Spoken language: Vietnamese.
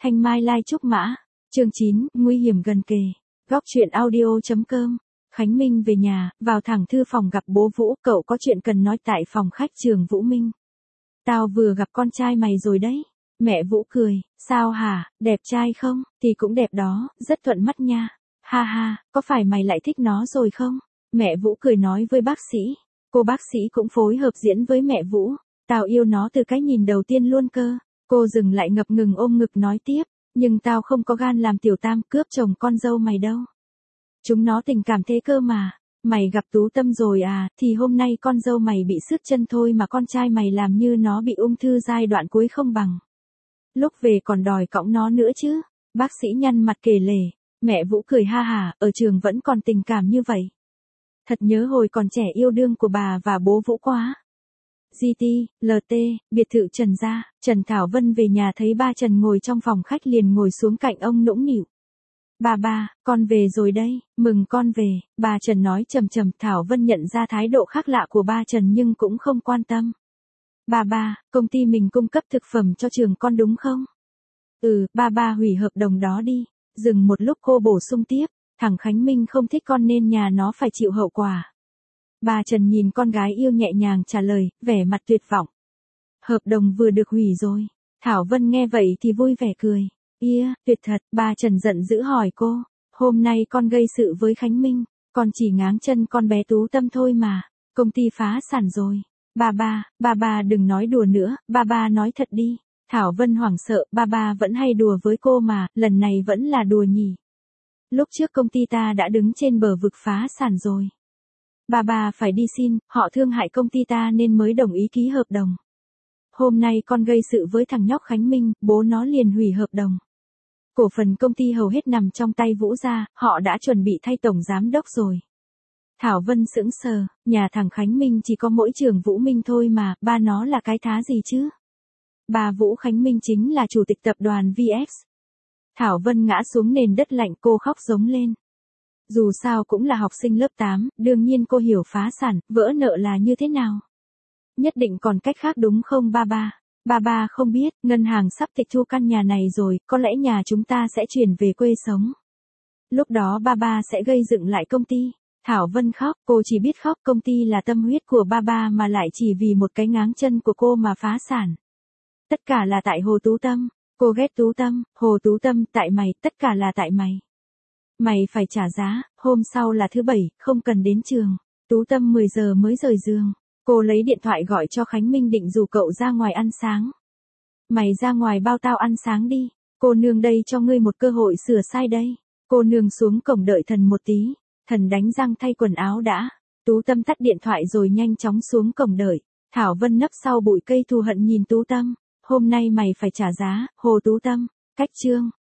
Thanh Mai Lai Trúc Mã. Chương 9, nguy hiểm gần kề. Góc truyện audio.com. Khánh Minh về nhà, vào thẳng thư phòng gặp bố Vũ, cậu có chuyện cần nói tại phòng khách trường Vũ Minh. Tao vừa gặp con trai mày rồi đấy. Mẹ Vũ cười, sao hả, đẹp trai không? Thì cũng đẹp đó, rất thuận mắt nha. Ha ha, có phải mày lại thích nó rồi không? Mẹ Vũ cười nói với bác sĩ. Cô bác sĩ cũng phối hợp diễn với mẹ Vũ. Tao yêu nó từ cái nhìn đầu tiên luôn cơ. Cô dừng lại ngập ngừng ôm ngực nói tiếp. Nhưng tao không có gan làm tiểu tam cướp chồng con dâu mày đâu. Chúng nó tình cảm thế cơ mà. Mày gặp Tú Tâm rồi à, thì hôm nay con dâu mày bị sứt chân thôi mà con trai mày làm như nó bị ung thư giai đoạn cuối không bằng. Lúc về còn đòi cõng nó nữa chứ. Bác sĩ nhăn mặt kể lể. Mẹ Vũ cười ha hả, ở trường vẫn còn tình cảm như vậy. Thật nhớ hồi còn trẻ yêu đương của bà và bố Vũ quá. GT, LT, biệt thự Trần gia, Trần Thảo Vân về nhà thấy ba Trần ngồi trong phòng khách liền ngồi xuống cạnh ông nũng nịu. Ba, con về rồi đây, mừng con về, bà Trần nói trầm trầm. Thảo Vân nhận ra thái độ khác lạ của ba Trần nhưng cũng không quan tâm. Ba, công ty mình cung cấp thực phẩm cho trường con đúng không? Ba hủy hợp đồng đó đi. Dừng một lúc cô bổ sung tiếp, thằng Khánh Minh không thích con nên nhà nó phải chịu hậu quả. Bà Trần nhìn con gái yêu nhẹ nhàng trả lời, vẻ mặt tuyệt vọng. Hợp đồng vừa được hủy rồi. Thảo Vân nghe vậy thì vui vẻ cười. Tuyệt thật. Bà Trần giận dữ hỏi cô. Hôm nay con gây sự với Khánh Minh. Con chỉ ngáng chân con bé Tú Tâm thôi mà. Công ty phá sản rồi. Ba đừng nói đùa nữa. Ba nói thật đi. Thảo Vân hoảng sợ. Ba vẫn hay đùa với cô mà. Lần này vẫn là đùa nhỉ. Lúc trước công ty ta đã đứng trên bờ vực phá sản rồi. Ba phải đi xin, họ thương hại công ty ta nên mới đồng ý ký hợp đồng. Hôm nay con gây sự với thằng nhóc Khánh Minh, bố nó liền hủy hợp đồng. Cổ phần công ty hầu hết nằm trong tay Vũ gia, họ đã chuẩn bị thay tổng giám đốc rồi. Thảo Vân sững sờ, nhà thằng Khánh Minh chỉ có mỗi trường Vũ Minh thôi mà, ba nó là cái thá gì chứ? Bà Vũ Khánh Minh chính là chủ tịch tập đoàn VX. Thảo Vân ngã xuống nền đất lạnh, cô khóc giống lên. Dù sao cũng là học sinh lớp 8, đương nhiên cô hiểu phá sản, vỡ nợ là như thế nào. Nhất định còn cách khác đúng không ba? Ba không biết, ngân hàng sắp tịch thu căn nhà này rồi, có lẽ nhà chúng ta sẽ chuyển về quê sống. Lúc đó ba sẽ gây dựng lại công ty. Thảo Vân khóc, cô chỉ biết khóc, công ty là tâm huyết của ba mà lại chỉ vì một cái ngáng chân của cô mà phá sản. Tất cả là tại Hồ Tú Tâm, cô ghét Tú Tâm, Hồ Tú Tâm, tại mày, tất cả là tại mày. Mày phải trả giá, hôm sau là thứ Bảy, không cần đến trường. Tú Tâm 10 giờ mới rời giường. Cô lấy điện thoại gọi cho Khánh Minh định rủ cậu ra ngoài ăn sáng. Mày ra ngoài bao tao ăn sáng đi. Cô nương đây cho ngươi một cơ hội sửa sai đây. Cô nương xuống cổng đợi thần một tí. Thần đánh răng thay quần áo đã. Tú Tâm tắt điện thoại rồi nhanh chóng xuống cổng đợi. Thảo Vân nấp sau bụi cây thù hận nhìn Tú Tâm. Hôm nay mày phải trả giá, Hồ Tú Tâm. Cách chương.